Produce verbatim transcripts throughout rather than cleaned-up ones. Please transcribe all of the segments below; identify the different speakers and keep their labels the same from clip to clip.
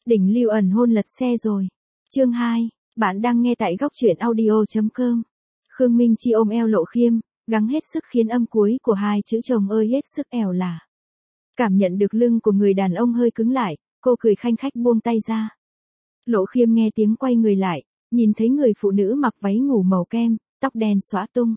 Speaker 1: Đỉnh lưu ẩn hôn lật xe rồi. Chương hai, bạn đang nghe tại góc truyện audio.com. Khương Minh Chi ôm eo Lộ Khiêm, gắng hết sức khiến âm cuối của hai chữ chồng ơi hết sức ẻo lả. Cảm nhận được lưng của người đàn ông hơi cứng lại, cô cười khanh khách buông tay ra. Lộ Khiêm nghe tiếng quay người lại, nhìn thấy người phụ nữ mặc váy ngủ màu kem, tóc đen xõa tung.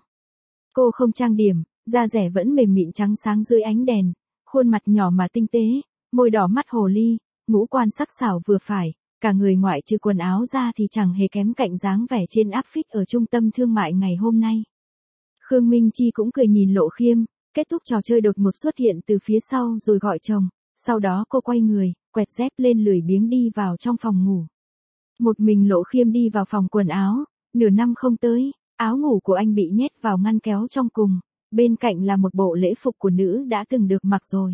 Speaker 1: Cô không trang điểm, da rẻ vẫn mềm mịn trắng sáng dưới ánh đèn, khuôn mặt nhỏ mà tinh tế, môi đỏ mắt hồ ly, ngũ quan sắc sảo vừa phải, cả người ngoại trừ quần áo ra thì chẳng hề kém cạnh dáng vẻ trên áp phích ở trung tâm thương mại ngày hôm nay. Khương Minh Chi cũng cười nhìn Lộ Khiêm, kết thúc trò chơi đột ngột xuất hiện từ phía sau rồi gọi chồng, sau đó cô quay người, quẹt dép lên lười biếng đi vào trong phòng ngủ. Một mình Lộ Khiêm đi vào phòng quần áo, nửa năm không tới, áo ngủ của anh bị nhét vào ngăn kéo trong cùng, bên cạnh là một bộ lễ phục của nữ đã từng được mặc rồi.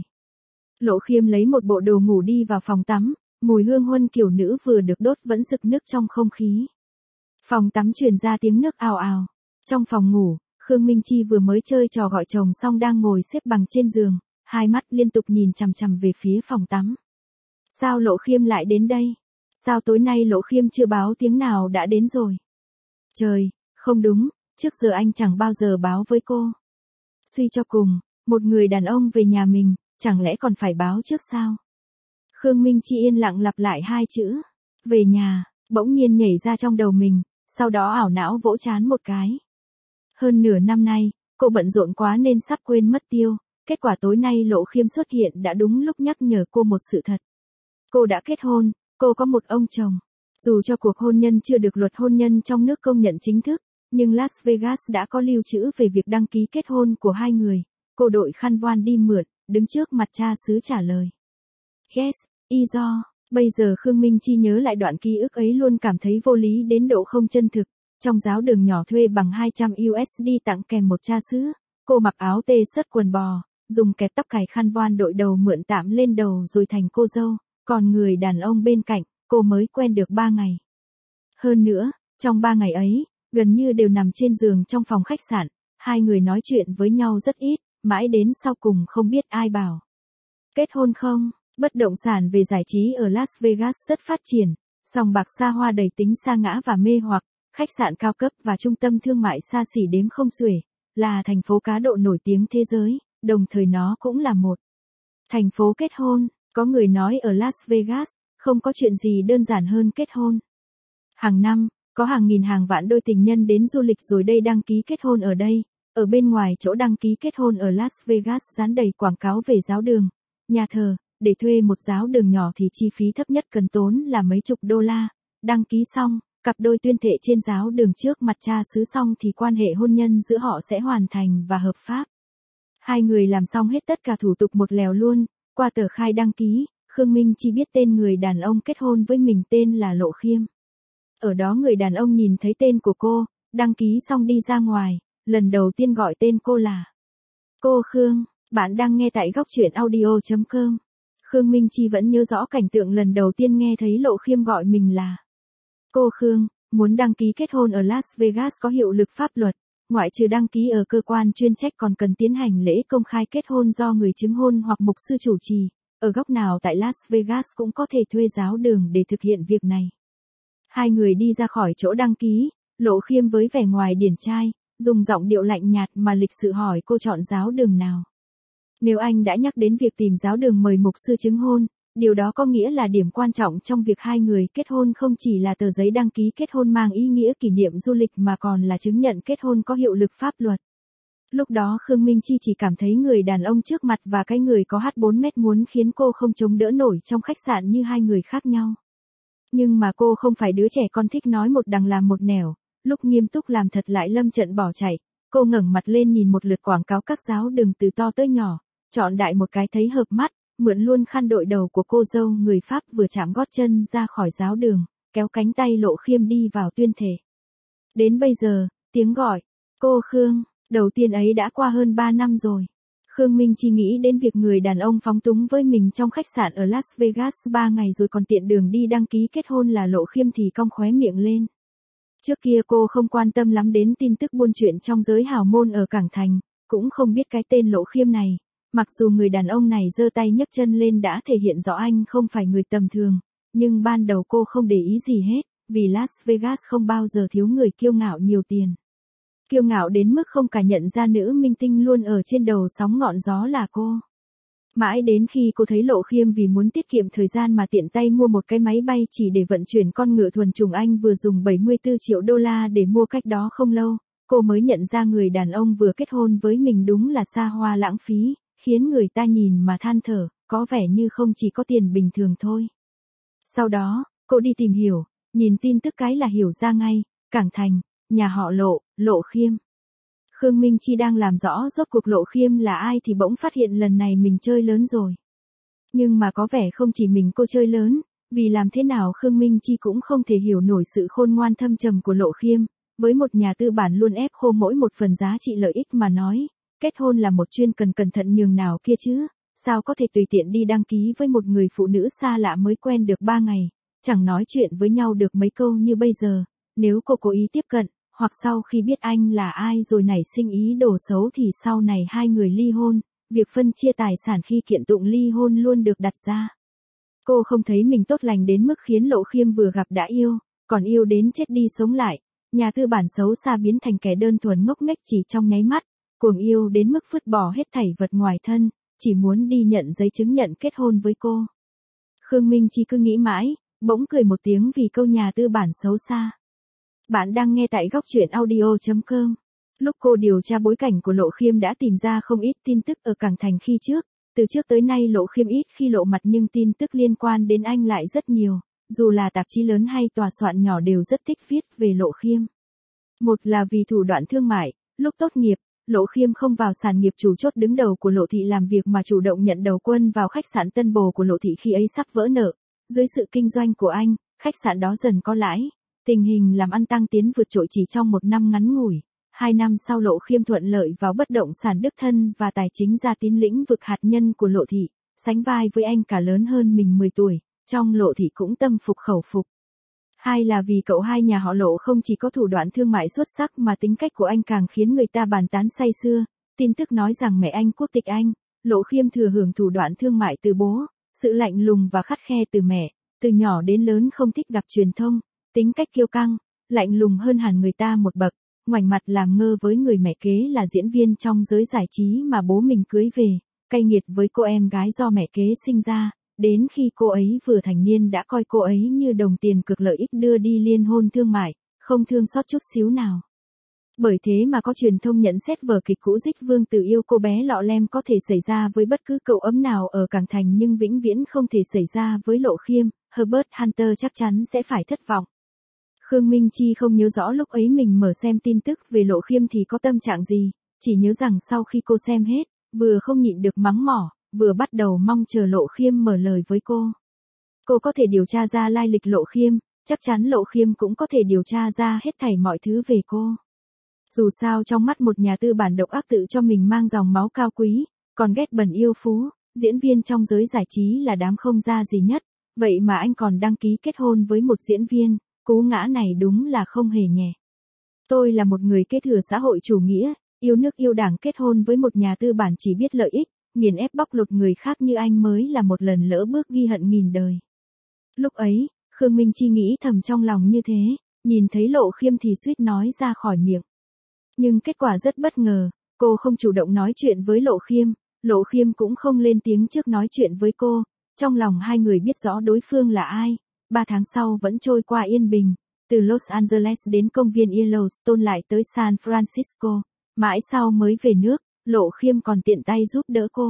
Speaker 1: Lộ Khiêm lấy một bộ đồ ngủ đi vào phòng tắm, mùi hương huân kiểu nữ vừa được đốt vẫn rực nức trong không khí. Phòng tắm truyền ra tiếng nước ào ào. Trong phòng ngủ, Khương Minh Chi vừa mới chơi trò gọi chồng xong đang ngồi xếp bằng trên giường, hai mắt liên tục nhìn chằm chằm về phía phòng tắm. Sao Lộ Khiêm lại đến đây? Sao tối nay Lộ Khiêm chưa báo tiếng nào đã đến rồi? Trời, không đúng, trước giờ anh chẳng bao giờ báo với cô. Suy cho cùng, một người đàn ông về nhà mình, chẳng lẽ còn phải báo trước sao? Khương Minh Chi yên lặng lặp lại hai chữ, về nhà, bỗng nhiên nhảy ra trong đầu mình, sau đó ảo não vỗ trán một cái. Hơn nửa năm nay, cô bận rộn quá nên sắp quên mất tiêu, kết quả tối nay Lộ Khiêm xuất hiện đã đúng lúc nhắc nhở cô một sự thật. Cô đã kết hôn, cô có một ông chồng. Dù cho cuộc hôn nhân chưa được luật hôn nhân trong nước công nhận chính thức, nhưng Las Vegas đã có lưu trữ về việc đăng ký kết hôn của hai người. Cô đội khăn voan đi mượn, đứng trước mặt cha xứ trả lời. Yes, y do. Bây giờ Khương Minh Chi nhớ lại đoạn ký ức ấy luôn cảm thấy vô lý đến độ không chân thực. Trong giáo đường nhỏ thuê bằng hai trăm u ét đê tặng kèm một cha xứ, cô mặc áo tê sớt quần bò, dùng kẹp tóc cài khăn voan đội đầu mượn tạm lên đầu rồi thành cô dâu, còn người đàn ông bên cạnh, cô mới quen được ba ngày. Hơn nữa, trong ba ngày ấy, gần như đều nằm trên giường trong phòng khách sạn, hai người nói chuyện với nhau rất ít, mãi đến sau cùng không biết ai bảo. Kết hôn không? Bất động sản về giải trí ở Las Vegas rất phát triển, sòng bạc xa hoa đầy tính sa ngã và mê hoặc, khách sạn cao cấp và trung tâm thương mại xa xỉ đếm không xuể, là thành phố cá độ nổi tiếng thế giới, đồng thời nó cũng là một thành phố kết hôn. Có người nói ở Las Vegas, không có chuyện gì đơn giản hơn kết hôn. Hàng năm, có hàng nghìn hàng vạn đôi tình nhân đến du lịch rồi đây đăng ký kết hôn ở đây. Ở bên ngoài chỗ đăng ký kết hôn ở Las Vegas dán đầy quảng cáo về giáo đường, nhà thờ. Để thuê một giáo đường nhỏ thì chi phí thấp nhất cần tốn là mấy chục đô la. Đăng ký xong, cặp đôi tuyên thệ trên giáo đường trước mặt cha xứ xong thì quan hệ hôn nhân giữa họ sẽ hoàn thành và hợp pháp. Hai người làm xong hết tất cả thủ tục một lèo luôn. Qua tờ khai đăng ký, Khương Minh chỉ biết tên người đàn ông kết hôn với mình tên là Lộ Khiêm. Ở đó người đàn ông nhìn thấy tên của cô, đăng ký xong đi ra ngoài, lần đầu tiên gọi tên cô là cô Khương. Bạn đang nghe tại góc truyện audio.com. Khương Minh Chi vẫn nhớ rõ cảnh tượng lần đầu tiên nghe thấy Lộ Khiêm gọi mình là cô Khương. Muốn đăng ký kết hôn ở Las Vegas có hiệu lực pháp luật, ngoại trừ đăng ký ở cơ quan chuyên trách còn cần tiến hành lễ công khai kết hôn do người chứng hôn hoặc mục sư chủ trì. Ở góc nào tại Las Vegas cũng có thể thuê giáo đường để thực hiện việc này. Hai người đi ra khỏi chỗ đăng ký, Lộ Khiêm với vẻ ngoài điển trai, dùng giọng điệu lạnh nhạt mà lịch sự hỏi cô chọn giáo đường nào. Nếu anh đã nhắc đến việc tìm giáo đường mời mục sư chứng hôn, điều đó có nghĩa là điểm quan trọng trong việc hai người kết hôn không chỉ là tờ giấy đăng ký kết hôn mang ý nghĩa kỷ niệm du lịch mà còn là chứng nhận kết hôn có hiệu lực pháp luật. Lúc đó Khương Minh Chi chỉ cảm thấy người đàn ông trước mặt và cái người có hát bốn mét muốn khiến cô không chống đỡ nổi trong khách sạn như hai người khác nhau. Nhưng mà cô không phải đứa trẻ con thích nói một đằng làm một nẻo, lúc nghiêm túc làm thật lại lâm trận bỏ chạy. Cô ngẩng mặt lên nhìn một lượt quảng cáo các giáo đường từ to tới nhỏ, chọn đại một cái thấy hợp mắt, mượn luôn khăn đội đầu của cô dâu người Pháp vừa chạm gót chân ra khỏi giáo đường, kéo cánh tay Lộ Khiêm đi vào tuyên thệ. Đến bây giờ, tiếng gọi, cô Khương, đầu tiên ấy đã qua hơn ba năm rồi. Khương Minh chỉ nghĩ đến việc người đàn ông phóng túng với mình trong khách sạn ở Las Vegas ba ngày rồi còn tiện đường đi đăng ký kết hôn là Lộ Khiêm thì cong khóe miệng lên. Trước kia cô không quan tâm lắm đến tin tức buôn chuyện trong giới hào môn ở Cảng Thành, cũng không biết cái tên Lộ Khiêm này. Mặc dù người đàn ông này giơ tay nhấc chân lên đã thể hiện rõ anh không phải người tầm thường, nhưng ban đầu cô không để ý gì hết, vì Las Vegas không bao giờ thiếu người kiêu ngạo nhiều tiền. Kiêu ngạo đến mức không cả nhận ra nữ minh tinh luôn ở trên đầu sóng ngọn gió là cô. Mãi đến khi cô thấy Lộ Khiêm vì muốn tiết kiệm thời gian mà tiện tay mua một cái máy bay chỉ để vận chuyển con ngựa thuần chủng Anh vừa dùng bảy mươi tư triệu đô la để mua cách đó không lâu, cô mới nhận ra người đàn ông vừa kết hôn với mình đúng là xa hoa lãng phí, khiến người ta nhìn mà than thở, có vẻ như không chỉ có tiền bình thường thôi. Sau đó, cô đi tìm hiểu, nhìn tin tức cái là hiểu ra ngay, Cảng Thành, nhà họ Lộ, Lộ Khiêm. Khương Minh Chi đang làm rõ rốt cuộc Lộ Khiêm là ai thì bỗng phát hiện lần này mình chơi lớn rồi. Nhưng mà có vẻ không chỉ mình cô chơi lớn, vì làm thế nào Khương Minh Chi cũng không thể hiểu nổi sự khôn ngoan thâm trầm của Lộ Khiêm, với một nhà tư bản luôn ép khô mỗi một phần giá trị lợi ích mà nói, kết hôn là một chuyên cần cẩn thận nhường nào kia chứ, sao có thể tùy tiện đi đăng ký với một người phụ nữ xa lạ mới quen được ba ngày, chẳng nói chuyện với nhau được mấy câu như bây giờ, nếu cô cố ý tiếp cận, hoặc sau khi biết anh là ai rồi nảy sinh ý đồ xấu thì sau này hai người ly hôn, việc phân chia tài sản khi kiện tụng ly hôn luôn được đặt ra. Cô không thấy mình tốt lành đến mức khiến Lộ Khiêm vừa gặp đã yêu, còn yêu đến chết đi sống lại, nhà tư bản xấu xa biến thành kẻ đơn thuần ngốc nghếch chỉ trong nháy mắt, cuồng yêu đến mức vứt bỏ hết thảy vật ngoài thân, chỉ muốn đi nhận giấy chứng nhận kết hôn với cô. Khương Minh Chi cứ nghĩ mãi, bỗng cười một tiếng vì câu nhà tư bản xấu xa. Bạn đang nghe tại góc truyện audio chấm com. Lúc cô điều tra bối cảnh của Lộ Khiêm đã tìm ra không ít tin tức ở Cảng Thành khi trước, từ trước tới nay Lộ Khiêm ít khi lộ mặt nhưng tin tức liên quan đến anh lại rất nhiều, dù là tạp chí lớn hay tòa soạn nhỏ đều rất thích viết về Lộ Khiêm. Một là vì thủ đoạn thương mại, lúc tốt nghiệp, Lộ Khiêm không vào sàn nghiệp chủ chốt đứng đầu của Lộ Thị làm việc mà chủ động nhận đầu quân vào khách sạn Tân Bồ của Lộ Thị khi ấy sắp vỡ nợ. Dưới sự kinh doanh của anh, khách sạn đó dần có lãi, tình hình làm ăn tăng tiến vượt trội chỉ trong một năm ngắn ngủi. Hai năm sau Lộ Khiêm thuận lợi vào bất động sản đích thân và tài chính ra tín lĩnh vực hạt nhân của Lộ Thị, sánh vai với anh cả lớn hơn mình mười tuổi, trong Lộ Thị cũng tâm phục khẩu phục. Hai là vì cậu hai nhà họ Lộ không chỉ có thủ đoạn thương mại xuất sắc mà tính cách của anh càng khiến người ta bàn tán say sưa. Tin tức nói rằng mẹ anh quốc tịch Anh, Lộ Khiêm thừa hưởng thủ đoạn thương mại từ bố, sự lạnh lùng và khắt khe từ mẹ, từ nhỏ đến lớn không thích gặp truyền thông, tính cách kiêu căng, lạnh lùng hơn hẳn người ta một bậc, ngoảnh mặt làm ngơ với người mẹ kế là diễn viên trong giới giải trí mà bố mình cưới về, cay nghiệt với cô em gái do mẹ kế sinh ra. Đến khi cô ấy vừa thành niên đã coi cô ấy như đồng tiền cực lợi ích đưa đi liên hôn thương mại, không thương xót chút xíu nào. Bởi thế mà có truyền thông nhận xét vở kịch cũ Dích Vương Tử yêu cô bé lọ lem có thể xảy ra với bất cứ cậu ấm nào ở Cảng Thành nhưng vĩnh viễn không thể xảy ra với Lộ Khiêm, Herbert Hunter chắc chắn sẽ phải thất vọng. Khương Minh Chi không nhớ rõ lúc ấy mình mở xem tin tức về Lộ Khiêm thì có tâm trạng gì, chỉ nhớ rằng sau khi cô xem hết, vừa không nhịn được mắng mỏ, vừa bắt đầu mong chờ Lộ Khiêm mở lời với cô. Cô có thể điều tra ra lai lịch Lộ Khiêm, chắc chắn Lộ Khiêm cũng có thể điều tra ra hết thảy mọi thứ về cô. Dù sao trong mắt một nhà tư bản độc ác tự cho mình mang dòng máu cao quý, còn ghét bẩn yêu phú, diễn viên trong giới giải trí là đám không ra gì nhất, vậy mà anh còn đăng ký kết hôn với một diễn viên, cú ngã này đúng là không hề nhẹ. Tôi là một người kế thừa xã hội chủ nghĩa, yêu nước yêu đảng kết hôn với một nhà tư bản chỉ biết lợi ích, nghiền ép bóc lột người khác như anh mới là một lần lỡ bước ghi hận nghìn đời. Lúc ấy, Khương Minh Chi nghĩ thầm trong lòng như thế, nhìn thấy Lộ Khiêm thì suýt nói ra khỏi miệng. Nhưng kết quả rất bất ngờ, cô không chủ động nói chuyện với Lộ Khiêm, Lộ Khiêm cũng không lên tiếng trước nói chuyện với cô, trong lòng hai người biết rõ đối phương là ai. Ba tháng sau vẫn trôi qua yên bình, từ Los Angeles đến công viên Yellowstone lại tới San Francisco, mãi sau mới về nước, Lộ Khiêm còn tiện tay giúp đỡ cô.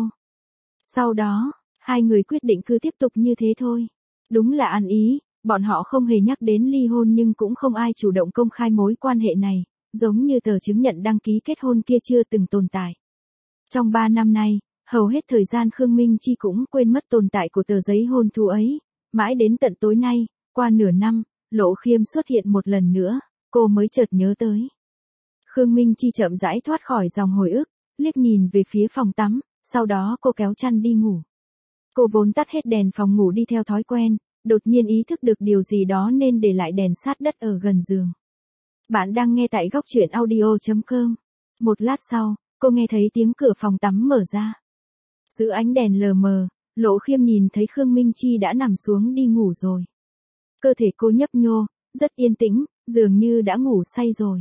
Speaker 1: Sau đó, hai người quyết định cứ tiếp tục như thế thôi. Đúng là ăn ý, bọn họ không hề nhắc đến ly hôn nhưng cũng không ai chủ động công khai mối quan hệ này, giống như tờ chứng nhận đăng ký kết hôn kia chưa từng tồn tại. Trong ba năm nay, hầu hết thời gian Khương Minh Chi cũng quên mất tồn tại của tờ giấy hôn thú ấy, mãi đến tận tối nay, qua nửa năm, Lộ Khiêm xuất hiện một lần nữa, cô mới chợt nhớ tới. Khương Minh Chi chậm rãi thoát khỏi dòng hồi ức, liếc nhìn về phía phòng tắm, sau đó cô kéo chăn đi ngủ. Cô vốn tắt hết đèn phòng ngủ đi theo thói quen, đột nhiên ý thức được điều gì đó nên để lại đèn sát đất ở gần giường. Bạn đang nghe tại góc truyện audio chấm com. Một lát sau, cô nghe thấy tiếng cửa phòng tắm mở ra. Giữa ánh đèn lờ mờ, Lộ Khiêm nhìn thấy Khương Minh Chi đã nằm xuống đi ngủ rồi. Cơ thể cô nhấp nhô, rất yên tĩnh, dường như đã ngủ say rồi.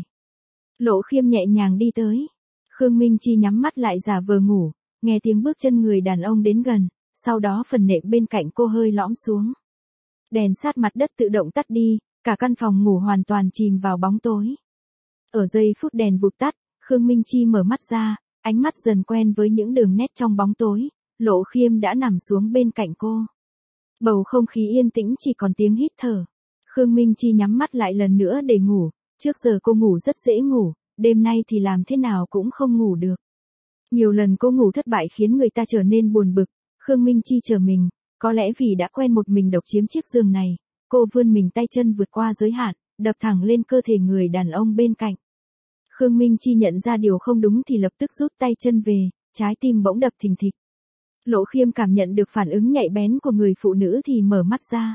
Speaker 1: Lộ Khiêm nhẹ nhàng đi tới. Khương Minh Chi nhắm mắt lại giả vờ ngủ, nghe tiếng bước chân người đàn ông đến gần, sau đó phần nệm bên cạnh cô hơi lõm xuống. Đèn sát mặt đất tự động tắt đi, cả căn phòng ngủ hoàn toàn chìm vào bóng tối. Ở giây phút đèn vụt tắt, Khương Minh Chi mở mắt ra, ánh mắt dần quen với những đường nét trong bóng tối, Lộ Khiêm đã nằm xuống bên cạnh cô. Bầu không khí yên tĩnh chỉ còn tiếng hít thở. Khương Minh Chi nhắm mắt lại lần nữa để ngủ, trước giờ cô ngủ rất dễ ngủ, đêm nay thì làm thế nào cũng không ngủ được. Nhiều lần cô ngủ thất bại khiến người ta trở nên buồn bực, Khương Minh Chi chờ mình, có lẽ vì đã quen một mình độc chiếm chiếc giường này, cô vươn mình tay chân vượt qua giới hạn, đập thẳng lên cơ thể người đàn ông bên cạnh. Khương Minh Chi nhận ra điều không đúng thì lập tức rút tay chân về, trái tim bỗng đập thình thịch. Lộ Khiêm cảm nhận được phản ứng nhạy bén của người phụ nữ thì mở mắt ra.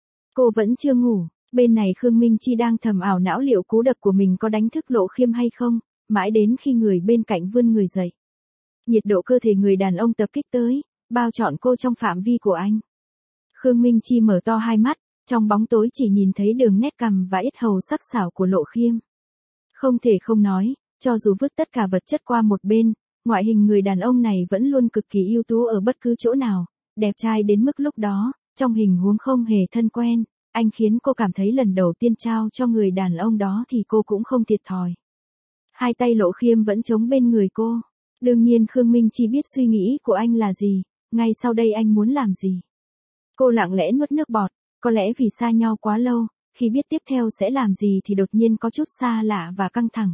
Speaker 1: Cô vẫn chưa ngủ, bên này Khương Minh Chi đang thầm ảo não liệu cú đập của mình có đánh thức Lộ Khiêm hay không, mãi đến khi người bên cạnh vươn người dậy. Nhiệt độ cơ thể người đàn ông tập kích tới, bao trọn cô trong phạm vi của anh. Khương Minh Chi mở to hai mắt, trong bóng tối chỉ nhìn thấy đường nét cằm và yết hầu sắc sảo của Lộ Khiêm. Không thể không nói, cho dù vứt tất cả vật chất qua một bên, ngoại hình người đàn ông này vẫn luôn cực kỳ ưu tú ở bất cứ chỗ nào, đẹp trai đến mức lúc đó, trong hình huống không hề thân quen, anh khiến cô cảm thấy lần đầu tiên trao cho người đàn ông đó thì cô cũng không thiệt thòi. Hai tay Lộ Khiêm vẫn chống bên người cô. Đương nhiên Khương Minh Chi biết suy nghĩ của anh là gì, ngay sau đây anh muốn làm gì. Cô lặng lẽ nuốt nước bọt, có lẽ vì xa nhau quá lâu, khi biết tiếp theo sẽ làm gì thì đột nhiên có chút xa lạ và căng thẳng.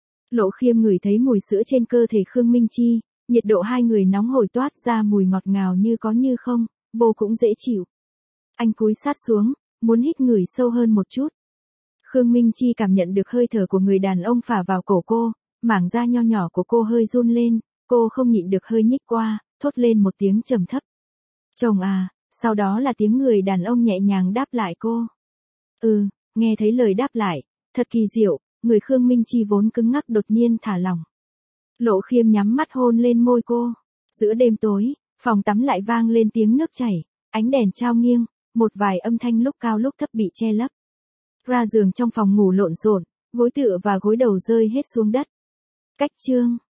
Speaker 1: Lộ Khiêm ngửi thấy mùi sữa trên cơ thể Khương Minh Chi, nhiệt độ hai người nóng hổi toát ra mùi ngọt ngào như có như không, vô cũng dễ chịu. Anh cúi sát xuống, muốn hít ngửi sâu hơn một chút. Khương Minh Chi cảm nhận được hơi thở của người đàn ông phả vào cổ cô, mảng da nho nhỏ của cô hơi run lên, cô không nhịn được hơi nhích qua, thốt lên một tiếng trầm thấp. Chồng à, sau đó là tiếng người đàn ông nhẹ nhàng đáp lại cô. Ừ, nghe thấy lời đáp lại, thật kỳ diệu, người Khương Minh Chi vốn cứng ngắc đột nhiên thả lỏng. Lộ Khiêm nhắm mắt hôn lên môi cô. Giữa đêm tối, phòng tắm lại vang lên tiếng nước chảy, ánh đèn trao nghiêng, một vài âm thanh lúc cao lúc thấp bị che lấp. Ra giường trong phòng ngủ lộn xộn, gối tựa và gối đầu rơi hết xuống đất. Cách chương